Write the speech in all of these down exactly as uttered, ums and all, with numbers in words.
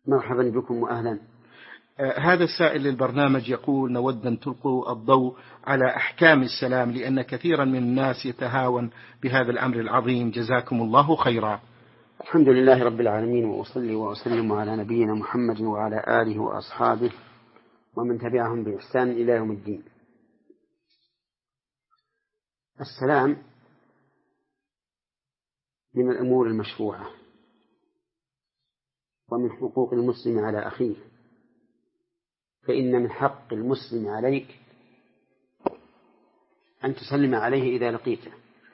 مرحبا بكم وأهلا. آه هذا السائل للبرنامج يقول: نود أن تلقوا الضوء على أحكام السلام، لأن كثيرا من الناس يتهاون بهذا الأمر العظيم، جزاكم الله خيرا. الحمد لله رب العالمين، وأصلي وأسلم على نبينا محمد وعلى آله وأصحابه ومن تبعهم بإحسان إلى يوم الدين. السلام من الأمور المشروعة ومن حقوق المسلم على أخيه، فإن من حق المسلم عليك أن تسلم عليه إذا لقيته،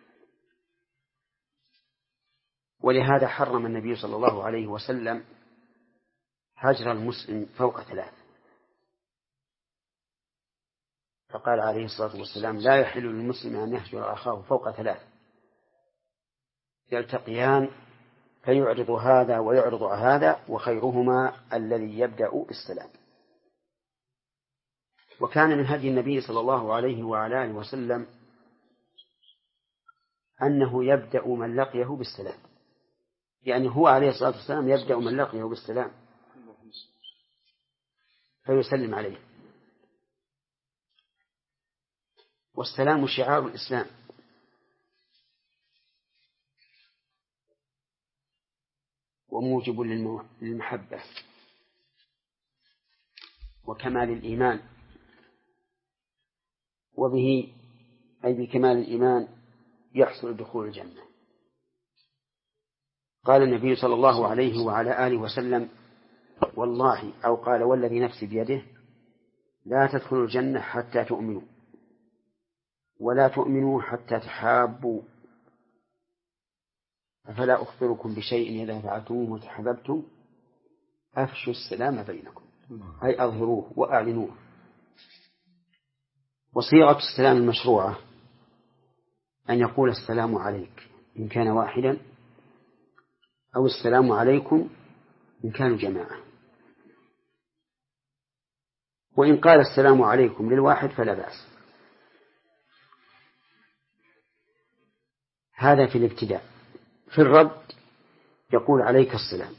ولهذا حرم النبي صلى الله عليه وسلم هجر المسلم فوق ثلاث، فقال عليه الصلاة والسلام: لا يحل للمسلم أن يهجر أخاه فوق ثلاث، يلتقيان فيعرض هذا ويعرض هذا، وخيرهما الذي يبدأ بالسلام. وكان من هدي النبي صلى الله عليه وعلى آله وسلم أنه يبدأ من لقيه بالسلام، يعني هو عليه الصلاة والسلام يبدأ من لقيه بالسلام فيسلم عليه. والسلام شعار الإسلام، وموجب للمحبة وكمال الإيمان، وبه أي بكمال الإيمان يحصل دخول الجنة. قال النبي صلى الله عليه وعلى آله وسلم: والله، أو قال والذي نفسي بيده، لا تدخلوا الجنة حتى تؤمنوا، ولا تؤمنوا حتى تحابوا، أفلا أخبركم بشيء إذا فعلتموه وتحاببتم أفشوا السلام بينكم، أي أظهروه وأعلنوه. وصيغة السلام المشروعة أن يقول: السلام عليك إن كان واحدا، أو السلام عليكم إن كانوا جماعة. وإن قال السلام عليكم للواحد فلا بأس. هذا في الابتداء. في الرد يقول: عليك السلام،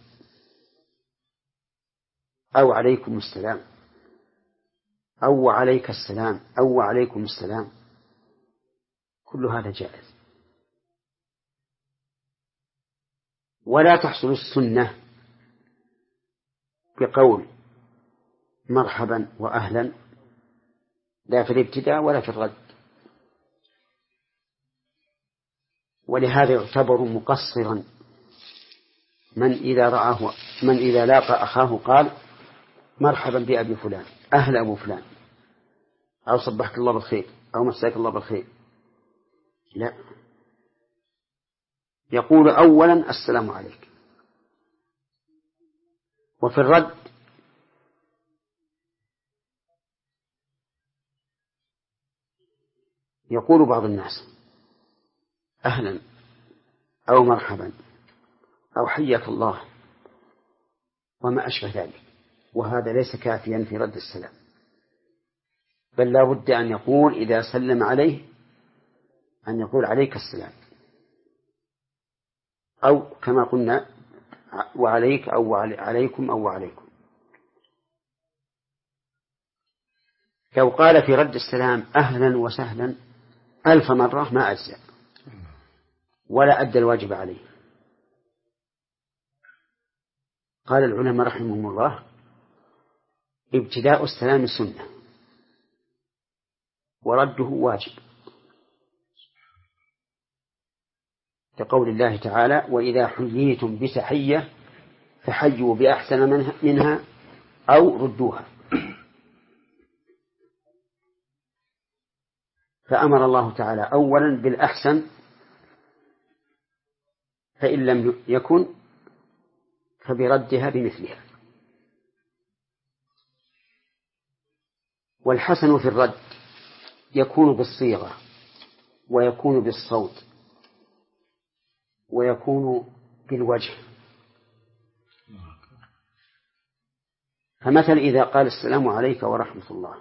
أو عليكم السلام، أو عليك السلام، أو عليكم السلام، كل هذا جائز. ولا تحصل السنة بقول مرحبا وأهلا، لا في الابتداء ولا في الرد. ولهذا يعتبر مقصرا من إذا رآه من إذا لاقى أخاه قال: مرحبا بأبي فلان، أهل أبو فلان، أو صبحك الله بالخير، أو مساك الله بالخير. لا، يقول أولا: السلام عليك. وفي الرد يقول بعض الناس: أهلا، أو مرحبا، أو حياك الله، وما أشبه ذلك. وهذا ليس كافيا في رد السلام، بل لا بد أن يقول إذا سلم عليه أن يقول: عليك السلام، أو كما قلنا: وعليك، أو عليكم، أو عليكم. لو قال في رد السلام أهلا وسهلا ألف مرة ما أجزأ ولا أدى الواجب عليه. قال العلماء رحمهم الله: ابتداء السلام سنة، ورده واجب، كقول الله تعالى: وإذا حييتم بتحية فحيوا بأحسن منها أو ردوها. فأمر الله تعالى أولا بالأحسن، فإن لم يكن فبردها بمثلها. والحسن في الرد يكون بالصيغة، ويكون بالصوت، ويكون بالوجه. فمثل إذا قال: السلام عليك ورحمة الله،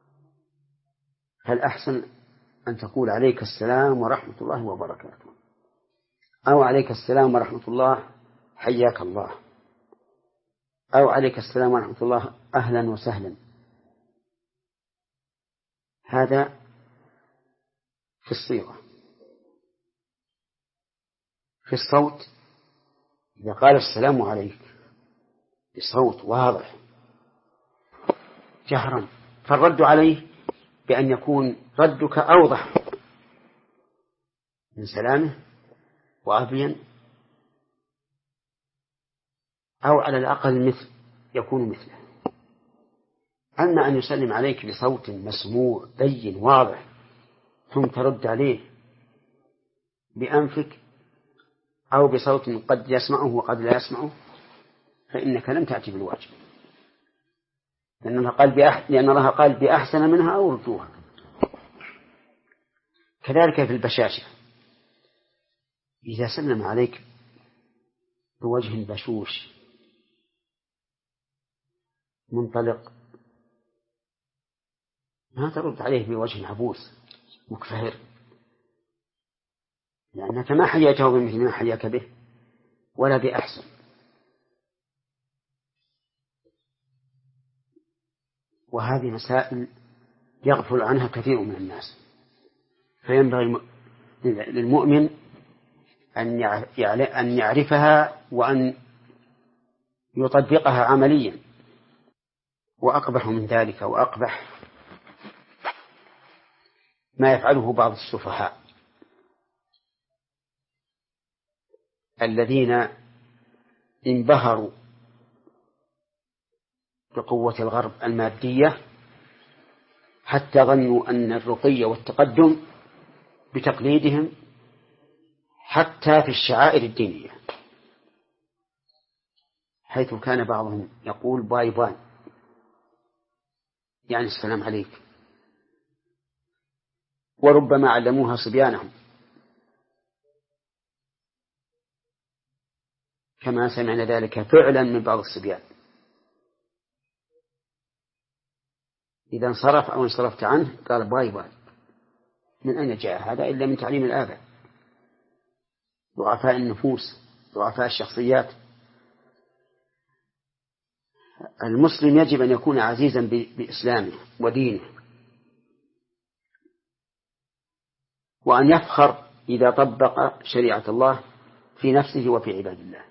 هل أحسن أن تقول: عليك السلام ورحمة الله وبركاته، أو عليك السلام ورحمة الله حياك الله، أو عليك السلام ورحمة الله أهلا وسهلا. هذا في الصيغة. في الصوت إذا قال السلام عليك بصوت واضح جهرا، فالرد عليه بأن يكون ردك أوضح من سلامه وأبين، أو على الأقل مثل يكون مثله. أما أن يسلم عليك بصوت مسموع بين واضح ثم ترد عليه بأنفك أو بصوت قد يسمعه وقد لا يسمعه، فإنك لم تأتي بالواجب، لأن الله قال بأح... لأن الله قال بأحسن منها أو ردوها. كذلك في البشاشة، إذا سلم عليك بوجه بشوش منطلق ما ترد عليه بوجه عبوس مكفهر، لأنك ما حياته بمثل ما حياك به ولا بأحسن. وهذه مسائل يغفل عنها كثير من الناس، فينبغي للمؤمن أن يعرفها وأن يطبقها عمليا. وأقبح من ذلك وأقبح ما يفعله بعض السفهاء الذين انبهروا بقوة الغرب المادية حتى ظنوا أن الرقي والتقدم بتقليدهم حتى في الشعائر الدينية، حيث كان بعضهم يقول باي باي يعني السلام عليك، وربما علموها صبيانهم كما سمعنا ذلك فعلا من بعض الصبيان. إذا انصرف أو انصرفت عنه قال باي باي. من أين جاء هذا إلا من تعليم الآباء ضعفاء النفوس ضعفاء الشخصيات. المسلم يجب أن يكون عزيزا بإسلامه ودينه، وأن يفخر إذا طبق شريعة الله في نفسه وفي عباد الله.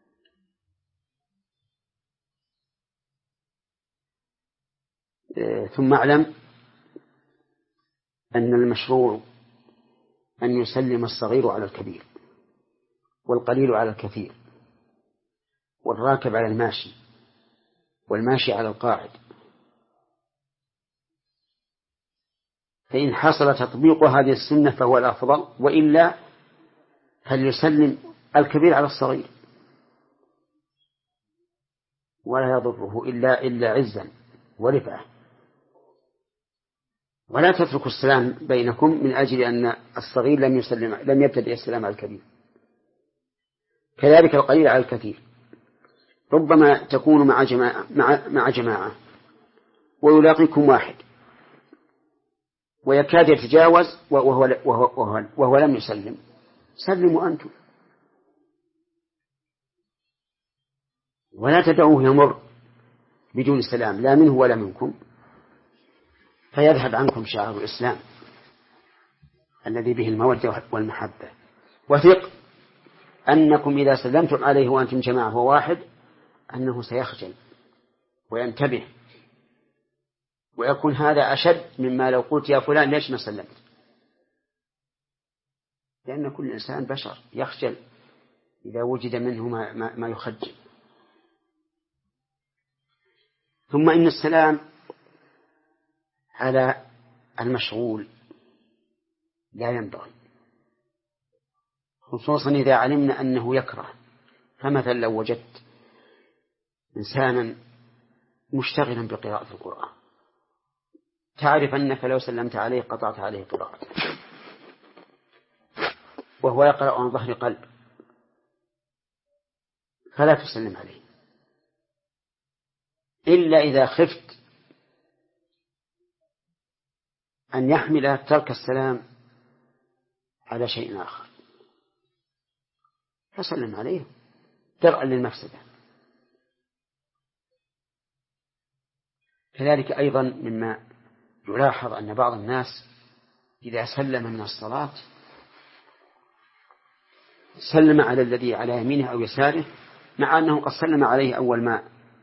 ثم اعلم أن المشروع أن يسلم الصغير على الكبير، والقليل على الكثير، والراكب على الماشي، والماشي على القاعد. فإن حصل تطبيق هذه السنة فهو الأفضل، وإلا فليسلم الكبير على الصغير ولا يضره إلا إلا عزا ورفعة. ولا تتركوا السلام بينكم من أجل أن الصغير لم يسلم لم يبتدئ السلام على الكبير. كذلك القليل على الكثير، ربما تكون مع جماعة مع مع جماعة ويلاقيكم واحد ويكاد يتجاوز وهو وهو وهو, وهو لم يسلم، سلموا أنتم ولا تدعوه يمر بدون سلام لا منه ولا منكم، فيذهب عنكم شعار الإسلام الذي به المودة والمحبة. وثق أنكم إذا سلمتم عليه وأنتم جماعة وواحد أنه سيخجل وينتبه، ويكون هذا أشد مما لو قلت يا فلان ليش ما سلمت، لأن كل إنسان بشر يخجل إذا وجد منه ما, ما, ما يخجل. ثم إن السلام على المشغول لا ينبغي، خصوصا إذا علمنا أنه يكره. فمثلا لو وجدت إنسانا مشتغلا بقراءة القرآن تعرف أنك لو سلمت عليه قطعت عليه قراءته، وهو يقرأ عن ظهر قلب، فلا تسلم عليه إلا إذا خفت أن يحمل ترك السلام على شيء آخر، فسلم عليه درءا للمفسدة. كذلك أيضا مما يلاحظ أن بعض الناس إذا سلم من الصلاة سلم على الذي على يمينه أو يساره، مع أنه قد سلم عليه أول ما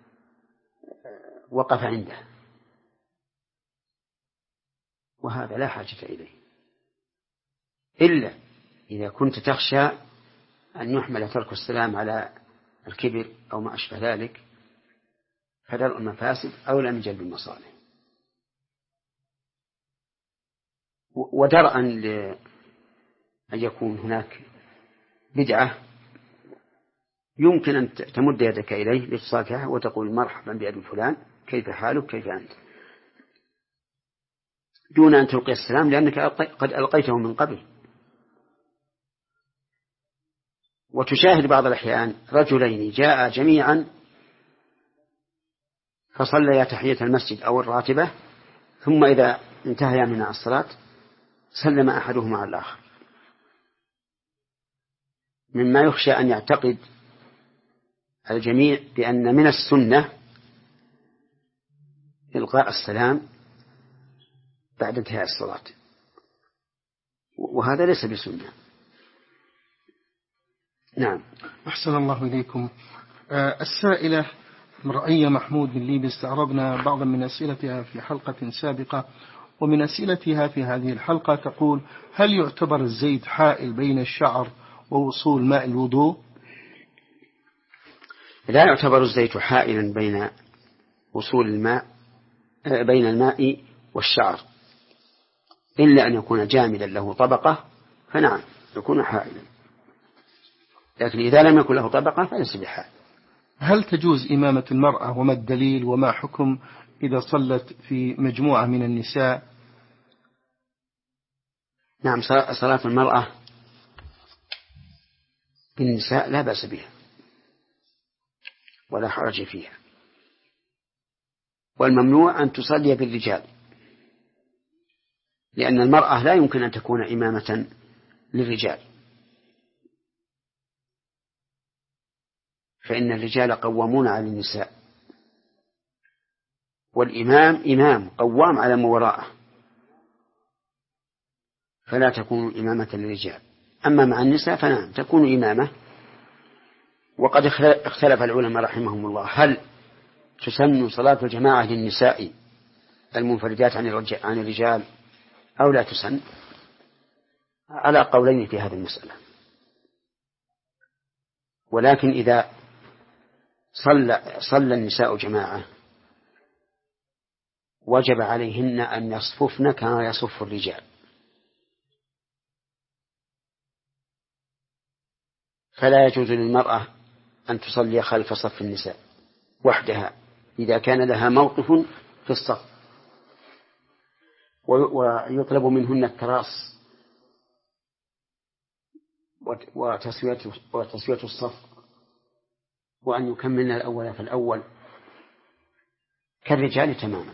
وقف عنده، وهذا لا حاجة إليه، إلا إذا كنت تخشى أن يحمل ترك السلام على الكبر أو ما أشبه ذلك، فدرء المفاسد أولى من جلب المصالح. ودرءا لأن يكون هناك بدعة يمكن أن تمد يدك إليه لتصافحه وتقول مرحبا بأبي فلان، كيف حالك، كيف أنت، دون أن تلقي السلام، لأنك قد ألقيته من قبل. وتشاهد بعض الأحيان رجلين جاء جميعا فصليا تحية المسجد أو الراتبة، ثم إذا انتهيا من الصلاة سلم أحدهما على الآخر، مما يخشى أن يعتقد الجميع بأن من السنة إلقاء السلام بعد انتهاء الصلاة، وهذا ليس بسنة. نعم. أحسن الله إليكم. آه السائلة مرأية محمود من ليبيا، استعرضنا بعضا من أسئلتها في حلقة سابقة، ومن أسئلتها في هذه الحلقة تقول: هل يعتبر الزيت حائل بين الشعر ووصول ماء الوضوء؟ لا يعتبر الزيت حائلا بين وصول الماء بين الماء والشعر، إلا أن يكون جامدا له طبقة، فنعم يكون حائلا، لكن إذا لم يكن له طبقة فليس بحائل. هل تجوز إمامة المرأة، وما الدليل، وما حكم إذا صلت في مجموعة من النساء؟ نعم، صلاة المرأة بالنساء لا بأس بها ولا حرج فيها، والممنوع أن تصلي بالرجال، لأن المرأة لا يمكن أن تكون إمامة للرجال، فإن الرجال قوامون على النساء، والإمام إمام قوام على من وراءه، فلا تكون إمامة للرجال. أما مع النساء فنعم تكون إمامة. وقد اختلف العلماء رحمهم الله هل تسن صلاة الجماعة للنساء المنفردات عن الرجال أو لا تسن، على قولين في هذه المسألة. ولكن إذا صلى, صلى النساء جماعة وجب عليهن أن يصففن كما يصف الرجال، فلا يجوز للمرأة أن تصلي خلف صف النساء وحدها إذا كان لها موقف في الصف، ويطلب منهن التراص وتسوية, وتسوية الصف، وأن يكملن الأول في الأول كالرجال تماما.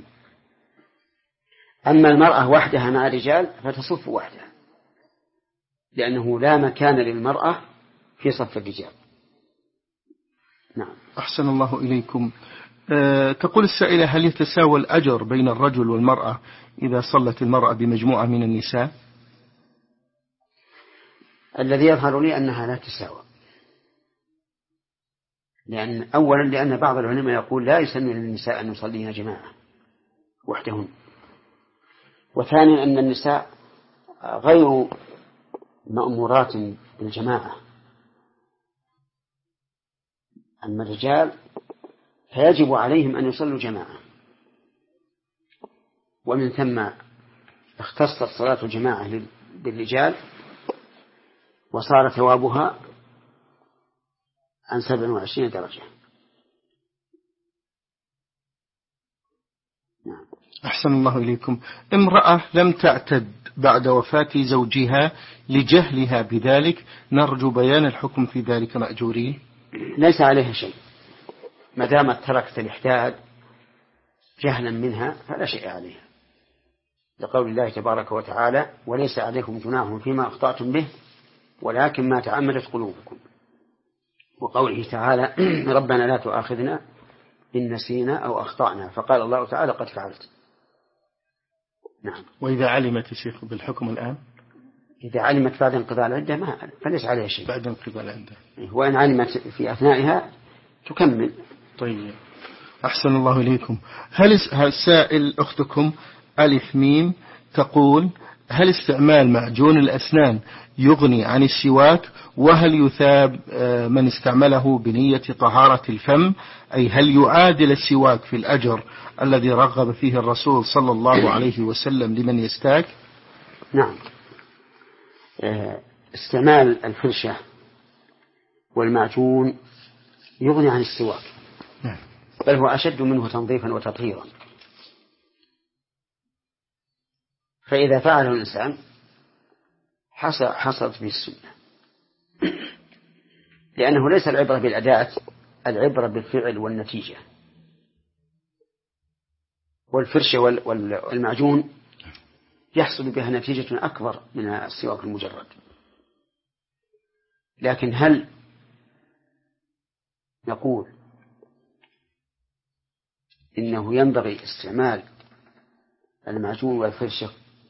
أما المرأة وحدها مع الرجال فتصف وحدها، لأنه لا مكان للمرأة في صف الرجال. نعم. أحسن الله إليكم. أه تقول السائلة: هل يتساوى الأجر بين الرجل والمرأة إذا صلت المرأة بمجموعة من النساء؟ الذي يظهر لي أنها لا تساوى، لأن أولا لأن بعض العلماء يقول لا يسن للنساء أن يصلين جماعة وحدهن، وثانيا أن النساء غير مأمورات بالجماعة، أما الرجال فيجب عليهم أن يصلوا جماعة، ومن ثم اختصت صلاة الجماعة بالرجال وصار ثوابها عن سبع وعشرين درجة. نعم. أحسن الله إليكم. امرأة لم تعتد بعد وفاة زوجها لجهلها بذلك، نرجو بيان الحكم في ذلك مأجورين. ليس عليها شيء ما دامت تركت الإحداد جهلا منها فلا شيء عليها، لقول الله تبارك وتعالى: وليس عليكم جناح فيما أخطأتم به ولكن ما تعمدت قلوبكم، وقوله تعالى: ربنا لا تؤاخذنا إن نسينا أو أخطأنا، فقال الله تعالى قد فعلت. نعم. وإذا علمت الشيخ بالحكم الآن، إذا علمت بعد انقضاء العدة ما فليس عليها شيء. بعد انقضاء العدة، وإن علمت في أثنائها تكمل. طيب، أحسن الله إليكم. هل السائل أختكم ألف ميم تقول: هل استعمال معجون الأسنان يغني عن السواك؟ وهل يثاب من استعمله بنية طهارة الفم؟ أي هل يعادل السواك في الأجر الذي رغب فيه الرسول صلى الله عليه وسلم لمن يستاك؟ نعم. استعمال الفرشة والمعجون يغني عن السواك، بل هو أشد منه تنظيفا وتطهيرا. فإذا فعله الإنسان حصلت به السنة، لأنه ليس العبرة بالأداة، العبرة بالفعل والنتيجة. والفرشة والمعجون يحصل بها نتيجة أكبر من السواك المجرد. لكن هل نقول إنه ينبغي استعمال المعجون والفرشة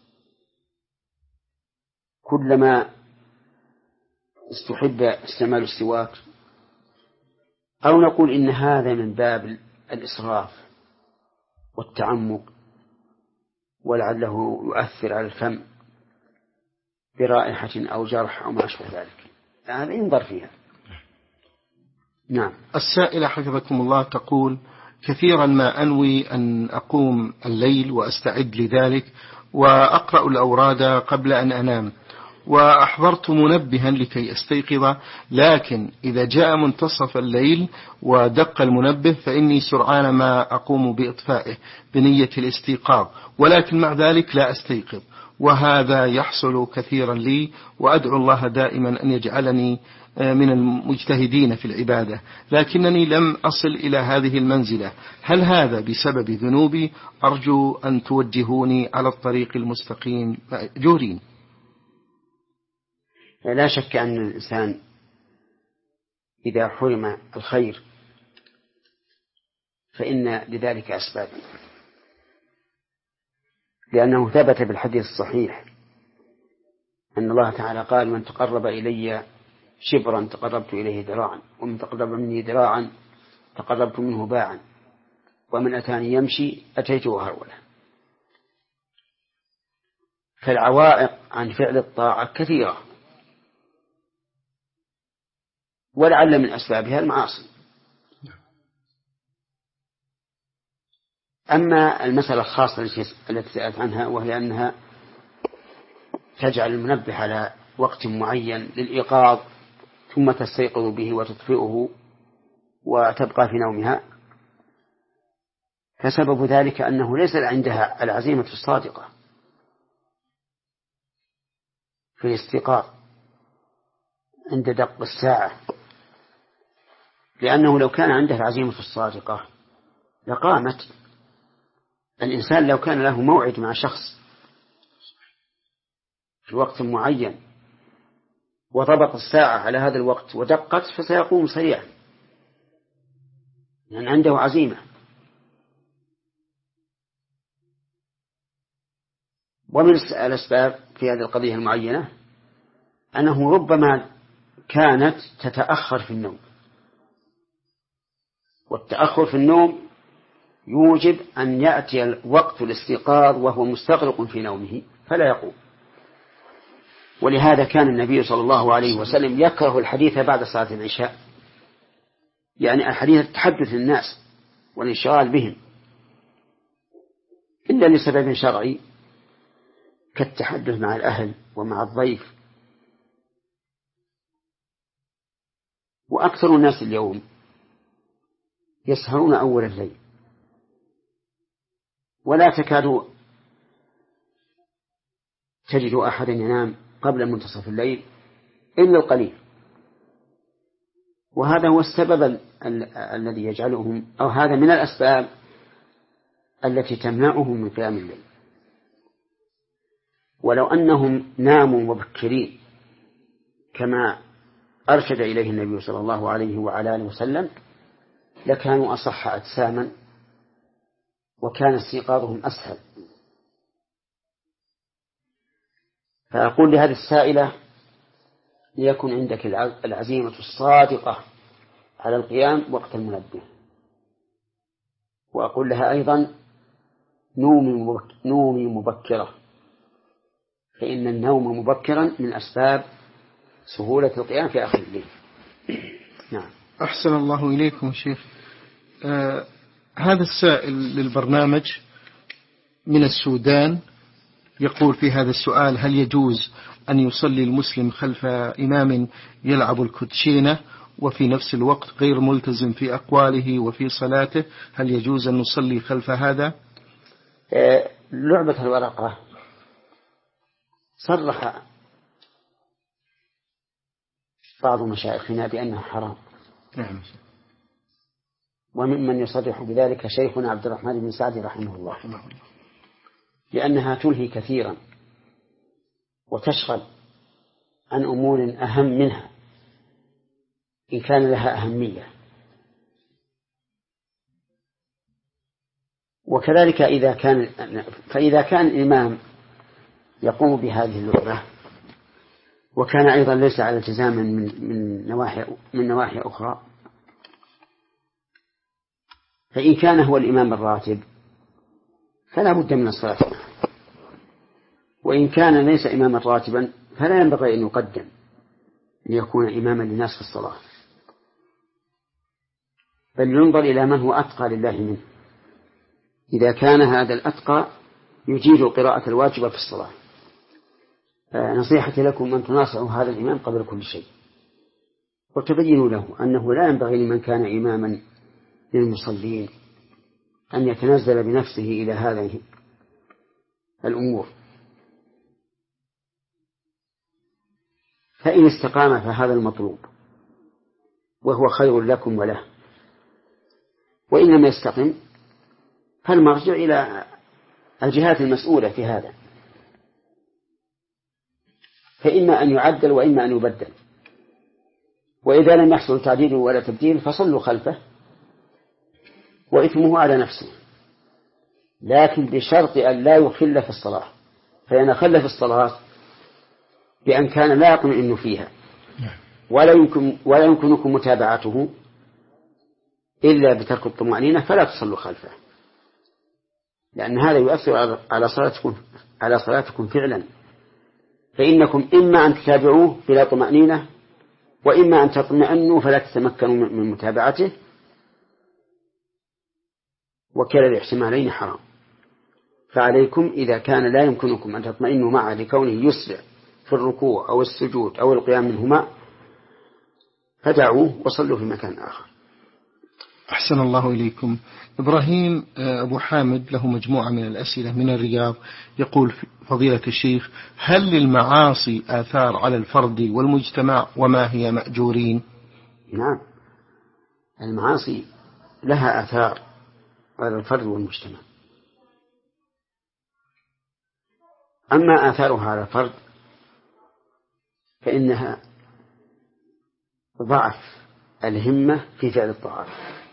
كلما استحب استعمال السواك، أو نقول إن هذا من باب الإسراف والتعمق ولعله يؤثر على الفم برائحة أو جرح أو ما أشبه ذلك؟ هذا ينظر فيها. نعم. السائلة حفظكم الله تقول: كثيرا ما أنوي أن أقوم الليل وأستعد لذلك وأقرأ الأوراد قبل أن أنام، وأحضرت منبها لكي أستيقظ، لكن إذا جاء منتصف الليل ودق المنبه فإني سرعان ما أقوم بإطفائه بنية الاستيقاظ، ولكن مع ذلك لا أستيقظ، وهذا يحصل كثيرا لي، وأدعو الله دائما أن يجعلني من المجتهدين في العبادة، لكنني لم أصل إلى هذه المنزلة. هل هذا بسبب ذنوبي؟ أرجو أن توجهوني على الطريق المستقيم مأجورين. لا شك أن الإنسان إذا حرم الخير فإن لذلك أسباب، لأنه ثبت بالحديث الصحيح أن الله تعالى قال: من تقرب إلي شبرا تقربت إليه ذراعا، ومن تقرب مني ذراعا تقربت منه باعا، ومن أتاني يمشي أتيته هرولا. فالعوائق عن فعل الطاعة كثيرة، ولعل من أسبابها المعاصي. أما المسألة الخاصة التي سألت عنها، وهي أنها تجعل المنبه على وقت معين للإيقاظ ثم تستيقظ به وتطفئه وتبقى في نومها، فسبب ذلك أنه ليس عندها العزيمة الصادقة في الاستيقاظ عند دق الساعة، لأنه لو كان عنده العزيمة الصادقة لقامت. الإنسان لو كان له موعد مع شخص في وقت معين وضبط الساعة على هذا الوقت ودقت فسيقوم سريعا، لأن عنده عزيمة. ومن الأسباب في هذه القضية المعينة أنه ربما كانت تتأخر في النوم، والتأخر في النوم يوجب أن يأتي وقت الاستيقاظ وهو مستغرق في نومه فلا يقوم. ولهذا كان النبي صلى الله عليه وسلم يكره الحديث بعد صلاة العشاء، يعني الحديث التحدث الناس والانشغال بهم، إلا لسبب شرعي كالتحدث مع الأهل ومع الضيف. وأكثر الناس اليوم يسهرون أول الليل، ولا تكاد تجد أحدا ينام قبل منتصف الليل إلا القليل، وهذا هو السبب ال- ال- الذي يجعلهم، أو هذا من الأسباب التي تمنعهم من قيام الليل. ولو أنهم ناموا مبكرين كما أرشد إليه النبي صلى الله عليه وعلى آله وسلم لكانوا أصح أجساما وكان استيقاظهم أسهل. فأقول لهذه السائلة ليكن عندك العزيمة الصادقة على القيام وقت المنبه. وأقول لها أيضا نومي مبكرة، فإن النوم مبكرا من أسباب سهولة القيام في آخر الليل. نعم. أحسن الله إليكم شيخ. آه هذا السائل للبرنامج من السودان يقول في هذا السؤال: هل يجوز أن يصلي المسلم خلف إمام يلعب الكوتشينة وفي نفس الوقت غير ملتزم في أقواله وفي صلاته؟ هل يجوز أن نصلي خلف هذا؟ آه لعبة الورقة صرح بعض مشايخنا بأنها حرام. نعم. وممن يصرح بذلك شيخنا عبد الرحمن بن سعد رحمه الله، لأنها تلهي كثيرا وتشغل عن أمور أهم منها إن كان لها أهمية. وكذلك إذا كان فإذا كان الإمام يقوم بهذه اللعبة وكان أيضا ليس على التزام من من نواحي من نواحي أخرى، فإن كان هو الإمام الراتب فلا بد من الصلاة، وإن كان ليس إماما راتبا فلا ينبغي أن يقدم ليكون إماما للناس في الصلاة، بل ينظر إلى من هو أتقى لله منه. إذا كان هذا الأتقى يجيد قراءة الواجبة في الصلاة، نصيحتي لكم أن تناصحوا هذا الإمام قبل كل شيء، وتبينوا له أنه لا ينبغي لمن كان إماما للمصلين أن يتنزل بنفسه إلى هذه الأمور. فإن استقام فهذا المطلوب وهو خير لكم وله، وإن لم يستقم فالمرجع إلى الجهات المسؤولة في هذا، فإما أن يعدل وإما أن يبدل. وإذا لم يحصل تعديل ولا تبديل فصلوا خلفه وإثمه على نفسه، لكن بشرط أن لا يخل في الصلاة، فإن خل في الصلاة بأن كان لا يطمئن فيها ولا يمكن ولا يمكنكم متابعته إلا بترك الطمأنينة فلا تصلوا خلفه، لأن هذا يؤثر على صلاتكم على صلاتكم فعلا. فإنكم إما أن تتابعوه بلا طمأنينة وإما أن تطمئنوا فلا تتمكنوا من متابعته، وكلا الاحتمالين حرام. فعليكم إذا كان لا يمكنكم أن تطمئنوا معه لكونه يسرع في الركوع أو السجود أو القيام منهما فدعوه وصلوا في مكان آخر. أحسن الله إليكم. إبراهيم أبو حامد له مجموعة من الأسئلة من الرياض، يقول فضيلة الشيخ: هل للمعاصي آثار على الفرد والمجتمع وما هي مأجورين؟ نعم، المعاصي لها آثار على الفرد والمجتمع. أما آثارها على الفرد فإنها ضعف الهمة في فعل الطاعات،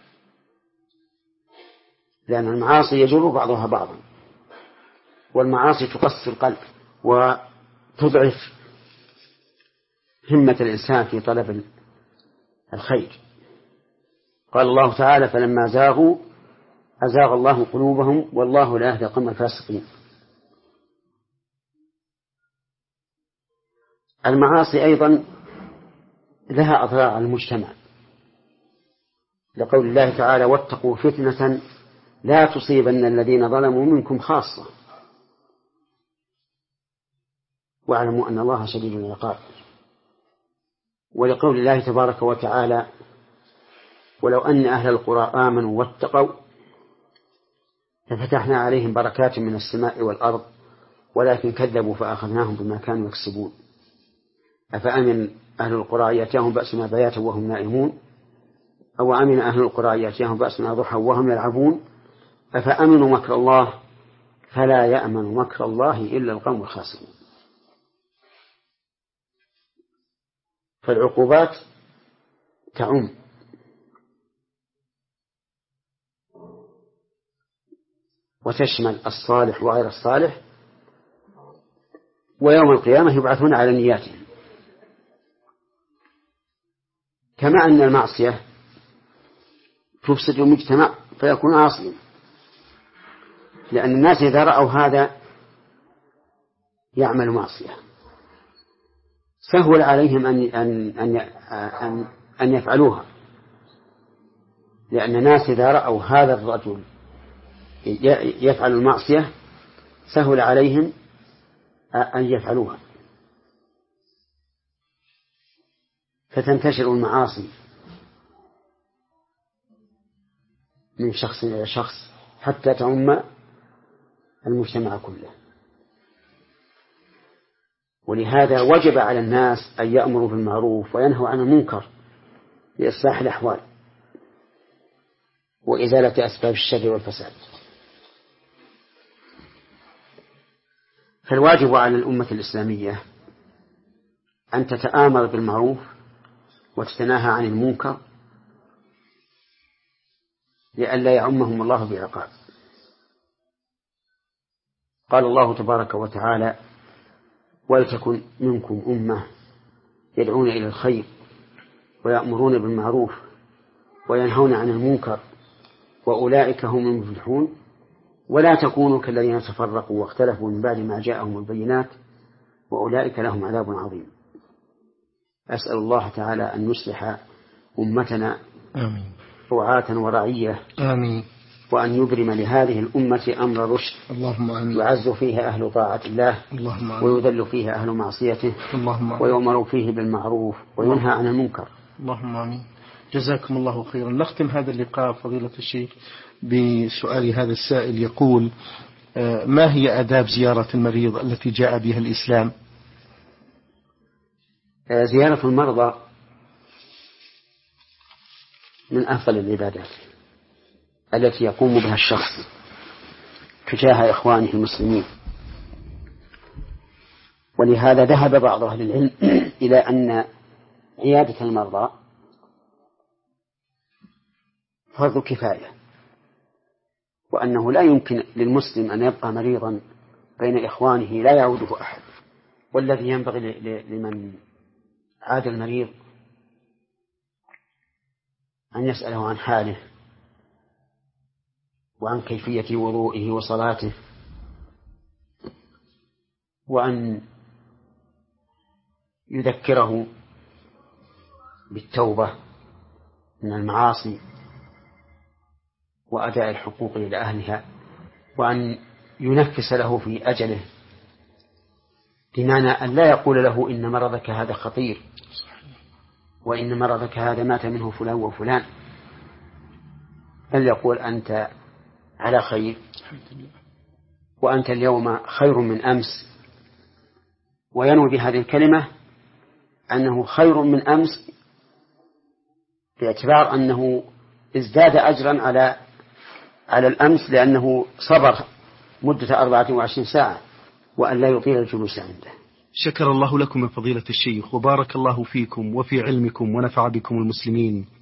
لأن المعاصي يجر بعضها بعضا، والمعاصي تقسي القلب وتضعف همة الإنسان في طلب الخير. قال الله تعالى: فلما زاغوا أزاغ الله قلوبهم والله لا يهدي القوم الفاسقين. المعاصي أيضا لها أضرار على المجتمع، لقول الله تعالى: واتقوا فتنة لا تصيبن الذين ظلموا منكم خاصة واعلموا أن الله شديد العقاب. ولقول الله تبارك وتعالى: ولو أن أهل القرى آمنوا واتقوا ففتحنا عليهم بركات من السماء والأرض ولكن كذبوا فأخذناهم بما كانوا يكسبون. أفأمن أهل القرى يأتيهم بأسنا بياتا وهم نائمون أو أمن أهل القرى يأتيهم بأسنا ضحى وهم يلعبون أفأمنوا مكر الله فلا يأمن مكر الله إلا القوم الخاسرون. فالعقوبات تعم، وتشمل الصالح وغير الصالح، ويوم القيامة يبعثون على نياتهم. كما أن المعصية تفسد المجتمع فيكون عاصيا، لأن الناس إذا رأوا هذا يعمل معصية سهل عليهم أن أن أن أن, أن يفعلوها، لأن الناس إذا رأوا هذا الرجل يفعل المعصية سهل عليهم أن يفعلوها، فتنتشر المعاصي من شخص إلى شخص حتى تعم المجتمع كله. ولهذا وجب على الناس أن يأمروا بالمعروف وينهوا عن المنكر لإصلاح الأحوال وإزالة أسباب الشر والفساد. فالواجب على الأمة الإسلامية أن تتآمر بالمعروف وتتناهى عن المنكر لئلا يعمهم الله بعقاب. قال الله تبارك وتعالى: ولتكن منكم أمة يدعون إلى الخير ويأمرون بالمعروف وينهون عن المنكر وأولئك هم المفلحون ولا تكونوا كالذين تفرقوا واختلفوا من بعد ما جاءهم البينات وأولئك لهم عذاب عظيم. أسأل الله تعالى أن يصلح أمتنا آمين رعاة ورعية آمين، وأن يبرم لهذه الأمة أمر رشد اللهم آمين، يعز فيها أهل طاعة الله اللهم آمين، ويذل فيها أهل معصيته اللهم آمين، ويؤمر فيه بالمعروف وينهى عن المنكر اللهم آمين. جزاكم الله خيرا. نختم هذا اللقاء فضيلة الشيخ بسؤال هذا السائل يقول: ما هي آداب زيارة المريض التي جاء بها الإسلام؟ زيارة المرضى من أفضل العبادات التي يقوم بها الشخص تجاه إخوانه المسلمين، ولهذا ذهب بعض أهل العلم إلى أن عيادة المرضى فرض كفاية، وأنه لا يمكن للمسلم أن يبقى مريضا بين إخوانه لا يعوده أحد، والذي ينبغي لمن عاد المريض أن يسأله عن حاله وعن كيفية وضوئه وصلاته، وأن يذكره بالتوبة من المعاصي وأداء الحقوق إلى أهلها، وأن ينفس له في أجله، بمعنى أن لا يقول له إن مرضك هذا خطير وإن مرضك هذا مات منه فلان وفلان، بل يقول أنت على خير وأنت اليوم خير من أمس، وينوي بهذه الكلمة أنه خير من أمس باعتبار أنه ازداد أجرا على على الأمس لأنه صبر مدة أربعة وعشرين ساعة وأن لا يطيل الجلوس عنده. شكر الله لكم يا فضيلة الشيخ، وبارك الله فيكم وفي علمكم ونفع بكم المسلمين.